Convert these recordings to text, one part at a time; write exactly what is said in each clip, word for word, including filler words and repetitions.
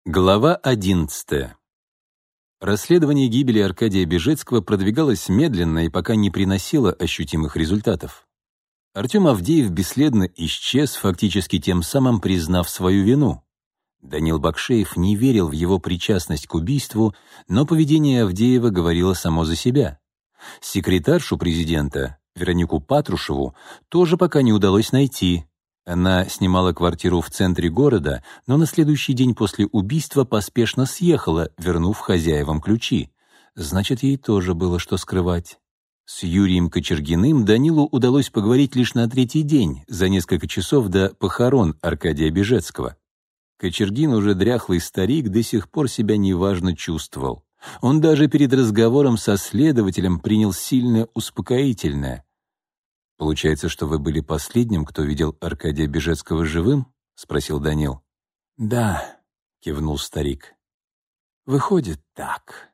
Глава одиннадцатая. Расследование гибели Аркадия Бежецкого продвигалось медленно и пока не приносило ощутимых результатов. Артем Авдеев бесследно исчез, фактически тем самым признав свою вину. Данил Бакшеев не верил в его причастность к убийству, но поведение Авдеева говорило само за себя. Секретаршу президента, Веронику Патрушеву, тоже пока не удалось найти. Она снимала квартиру в центре города, но на следующий день после убийства поспешно съехала, вернув хозяевам ключи. Значит, ей тоже было что скрывать. С Юрием Кочергиным Данилу удалось поговорить лишь на третий день, за несколько часов до похорон Аркадия Бежецкого. Кочергин, уже дряхлый старик, до сих пор себя неважно чувствовал. Он даже перед разговором со следователем принял сильное успокоительное. «Получается, что вы были последним, кто видел Аркадия Бежецкого живым?» — спросил Данил. «Да», — кивнул старик. «Выходит так».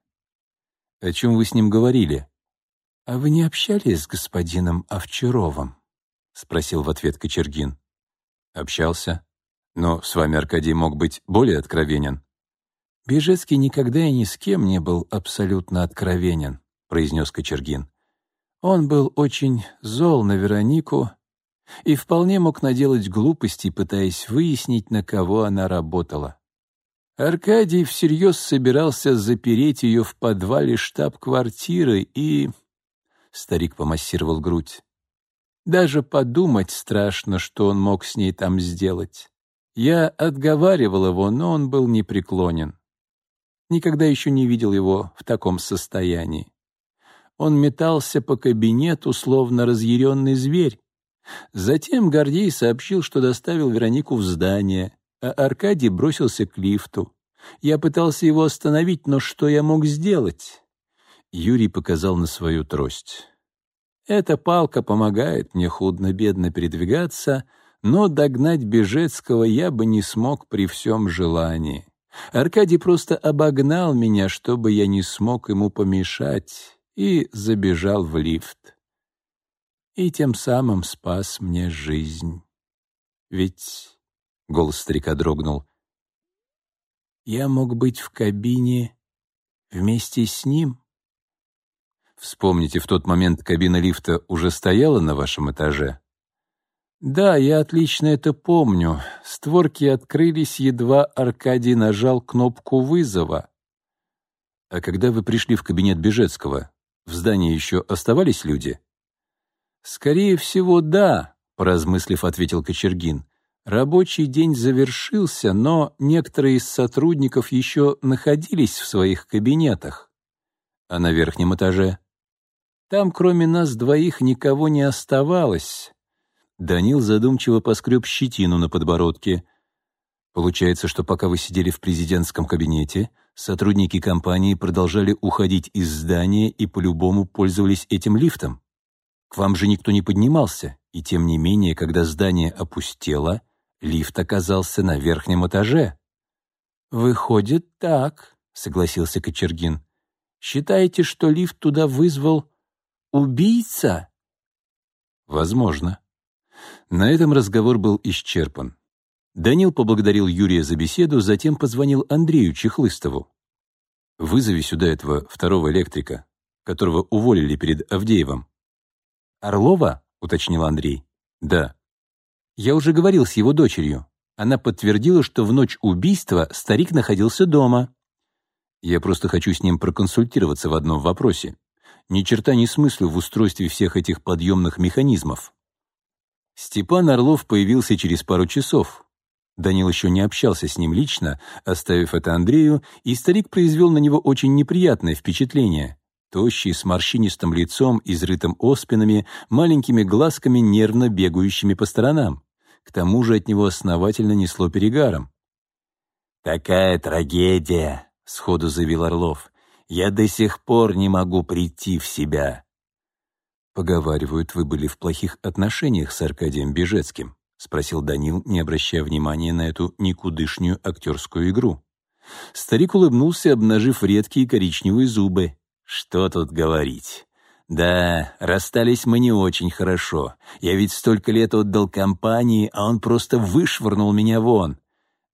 «О чем вы с ним говорили?» «А вы не общались с господином Овчаровым?» — спросил в ответ Кочергин. «Общался. Но с вами Аркадий мог быть более откровенен». «Бежецкий никогда и ни с кем не был абсолютно откровенен», — произнес Кочергин. «Он был очень зол на Веронику и вполне мог наделать глупостей, пытаясь выяснить, на кого она работала. Аркадий всерьез собирался запереть ее в подвале штаб-квартиры и...» Старик помассировал грудь. «Даже подумать страшно, что он мог с ней там сделать. Я отговаривал его, но он был непреклонен. Никогда еще не видел его в таком состоянии. Он метался по кабинету, словно разъяренный зверь. Затем Гордей сообщил, что доставил Веронику в здание, а Аркадий бросился к лифту. Я пытался его остановить, но что я мог сделать?» Юрий показал на свою трость. «Эта палка помогает мне худо-бедно передвигаться, но догнать Бежецкого я бы не смог при всем желании. Аркадий просто обогнал меня, чтобы я не смог ему помешать, и забежал в лифт. И тем самым спас мне жизнь. Ведь...» — голос старика дрогнул. «Я мог быть в кабине вместе с ним». «Вспомните, в тот момент кабина лифта уже стояла на вашем этаже?» «Да, я отлично это помню. Створки открылись, едва Аркадий нажал кнопку вызова». «А когда вы пришли в кабинет Бежецкого, в здании еще оставались люди?» «Скорее всего, да», — поразмыслив, ответил Кочергин. «Рабочий день завершился, но некоторые из сотрудников еще находились в своих кабинетах». «А на верхнем этаже?» «Там, кроме нас двоих, никого не оставалось». Данил задумчиво поскреб щетину на подбородке. «Получается, что пока вы сидели в президентском кабинете, сотрудники компании продолжали уходить из здания и по-любому пользовались этим лифтом. К вам же никто не поднимался, и тем не менее, когда здание опустело, лифт оказался на верхнем этаже». «Выходит так», — согласился Кочергин. «Считаете, что лифт туда вызвал убийца?» «Возможно». На этом разговор был исчерпан. Данил поблагодарил Юрия за беседу, затем позвонил Андрею Чехлыстову. «Вызови сюда этого второго электрика, которого уволили перед Авдеевым». «Орлова?» — уточнил Андрей. «Да». «Я уже говорил с его дочерью. Она подтвердила, что в ночь убийства старик находился дома». «Я просто хочу с ним проконсультироваться в одном вопросе. Ни черта не смыслю в устройстве всех этих подъемных механизмов». Степан Орлов появился через пару часов. Данил еще не общался с ним лично, оставив это Андрею, и старик произвел на него очень неприятное впечатление. Тощий, с морщинистым лицом, изрытым оспинами, маленькими глазками, нервно бегающими по сторонам. К тому же от него основательно несло перегаром. «Такая трагедия», — сходу заявил Орлов. «Я до сих пор не могу прийти в себя». «Поговаривают, вы были в плохих отношениях с Аркадием Бежецким», — спросил Данил, не обращая внимания на эту никудышнюю актерскую игру. Старик улыбнулся, обнажив редкие коричневые зубы. «Что тут говорить? Да, расстались мы не очень хорошо. Я ведь столько лет отдал компании, а он просто вышвырнул меня вон.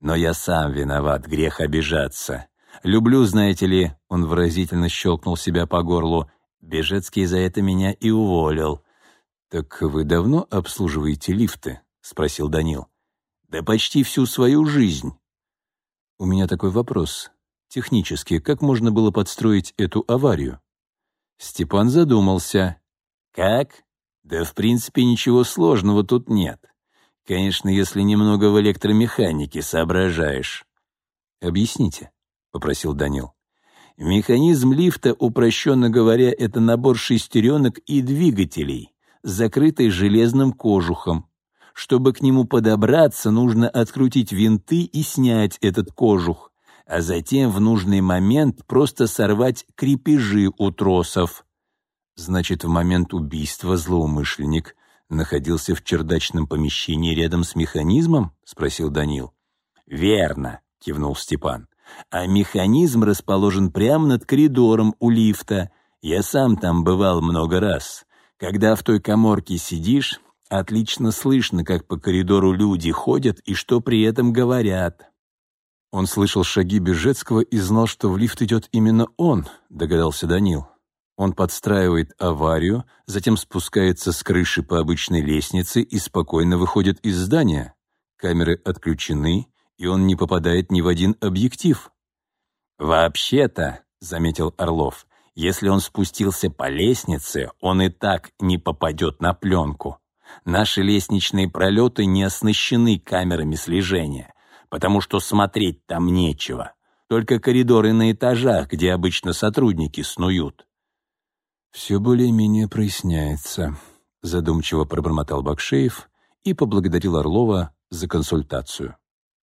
Но я сам виноват, грех обижаться. Люблю, знаете ли, он выразительно щелкнул себя по горлу, Бежецкий за это меня и уволил. «Так вы давно обслуживаете лифты?» — спросил Данил. «Да почти всю свою жизнь». «У меня такой вопрос. Технически, как можно было подстроить эту аварию?» Степан задумался. «Как? Да в принципе ничего сложного тут нет. Конечно, если немного в электромеханике соображаешь». «Объясните», — попросил Данил. «Механизм лифта, упрощенно говоря, это набор шестеренок и двигателей, закрытый железным кожухом. Чтобы к нему подобраться, нужно открутить винты и снять этот кожух, а затем в нужный момент просто сорвать крепежи у тросов». «Значит, в момент убийства злоумышленник находился в чердачном помещении рядом с механизмом?» — спросил Данил. «Верно», — кивнул Степан. «А механизм расположен прямо над коридором у лифта. Я сам там бывал много раз. Когда в той каморке сидишь, отлично слышно, как по коридору люди ходят и что при этом говорят». «Он слышал шаги Бежецкого и знал, что в лифт идет именно он», — догадался Данил. «Он подстраивает аварию, затем спускается с крыши по обычной лестнице и спокойно выходит из здания. Камеры отключены, и он не попадает ни в один объектив». «Вообще-то», — заметил Орлов, «если он спустился по лестнице, он и так не попадет на пленку. Наши лестничные пролеты не оснащены камерами слежения, потому что смотреть там нечего. Только коридоры на этажах, где обычно сотрудники снуют». «Все более-менее проясняется», — задумчиво пробормотал Бакшеев и поблагодарил Орлова за консультацию.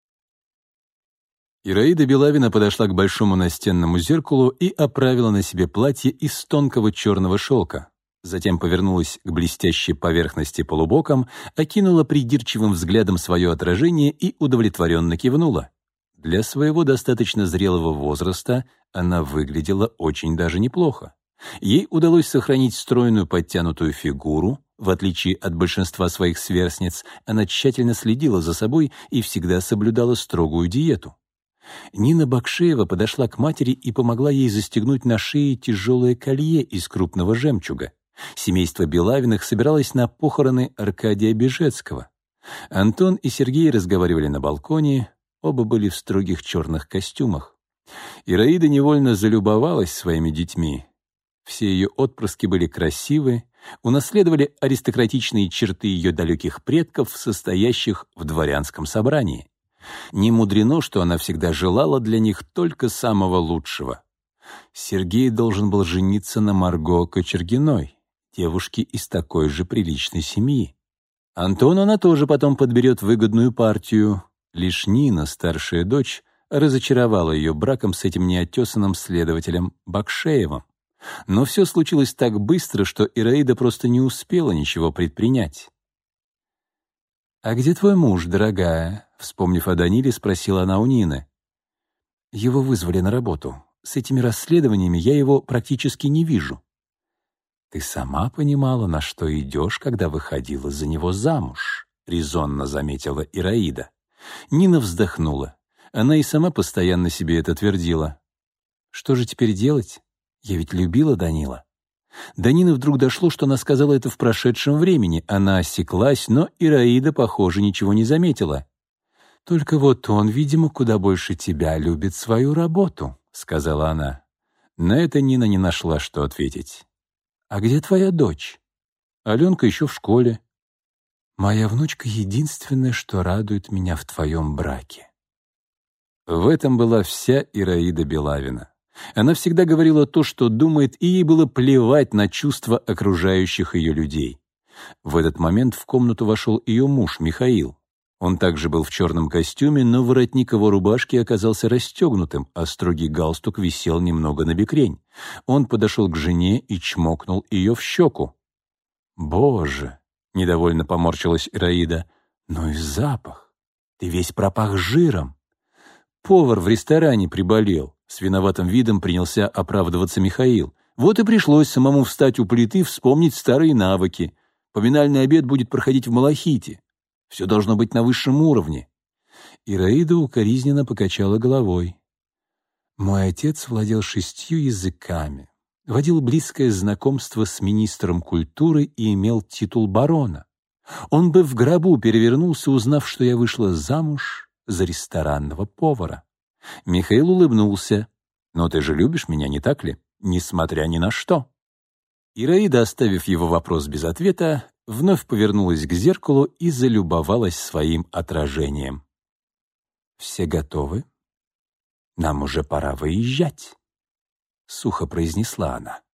Ираида Белавина подошла к большому настенному зеркалу и оправила на себе платье из тонкого черного шелка. Затем повернулась к блестящей поверхности полубоком, окинула придирчивым взглядом свое отражение и удовлетворенно кивнула. Для своего достаточно зрелого возраста она выглядела очень даже неплохо. Ей удалось сохранить стройную подтянутую фигуру. В отличие от большинства своих сверстниц, она тщательно следила за собой и всегда соблюдала строгую диету. Нина Бакшеева подошла к матери и помогла ей застегнуть на шее тяжелое колье из крупного жемчуга. Семейство Белавиных собиралось на похороны Аркадия Бежецкого. Антон и Сергей разговаривали на балконе, оба были в строгих черных костюмах. Ираида невольно залюбовалась своими детьми. Все ее отпрыски были красивы, унаследовали аристократичные черты ее далеких предков, состоящих в дворянском собрании. Не мудрено, что она всегда желала для них только самого лучшего. Сергей должен был жениться на Марго Кочергиной, девушке из такой же приличной семьи. Антону она тоже потом подберет выгодную партию. Лишь Нина, старшая дочь, разочаровала ее браком с этим неотесанным следователем Бакшеевым. Но все случилось так быстро, что Ираида просто не успела ничего предпринять. «А где твой муж, дорогая?» — вспомнив о Даниле, спросила она у Нины. «Его вызвали на работу. С этими расследованиями я его практически не вижу». «Ты сама понимала, на что идешь, когда выходила за него замуж», — резонно заметила Ираида. Нина вздохнула. Она и сама постоянно себе это твердила. «Что же теперь делать? Я ведь любила Данила». До Нины вдруг дошло, что она сказала это в прошедшем времени. Она осеклась, но Ираида, похоже, ничего не заметила. «Только вот он, видимо, куда больше тебя любит свою работу», — сказала она. На это Нина не нашла, что ответить. «А где твоя дочь?» «Аленка еще в школе». «Моя внучка — единственное, что радует меня в твоем браке». В этом была вся Ираида Белавина. Она всегда говорила то, что думает, и ей было плевать на чувства окружающих ее людей. В этот момент в комнату вошел ее муж, Михаил. Он также был в черном костюме, но воротник его рубашки оказался расстегнутым, а строгий галстук висел немного набекрень. Он подошел к жене и чмокнул ее в щеку. «Боже!» — недовольно поморщилась Ираида. «Ну и запах! Ты весь пропах жиром!» «Повар в ресторане приболел», — с виноватым видом принялся оправдываться Михаил. «Вот и пришлось самому встать у плиты, вспомнить старые навыки. Поминальный обед будет проходить в Малахите. Все должно быть на высшем уровне». Ираида укоризненно покачала головой. Мой отец владел шестью языками, водил близкое знакомство с министром культуры и имел титул барона. Он бы в гробу перевернулся, узнав, что я вышла замуж за ресторанного повара. Михаил улыбнулся. «Но ты же любишь меня, не так ли? Несмотря ни на что». Ираида, оставив его вопрос без ответа, вновь повернулась к зеркалу и залюбовалась своим отражением. «Все готовы? Нам уже пора выезжать», — сухо произнесла она.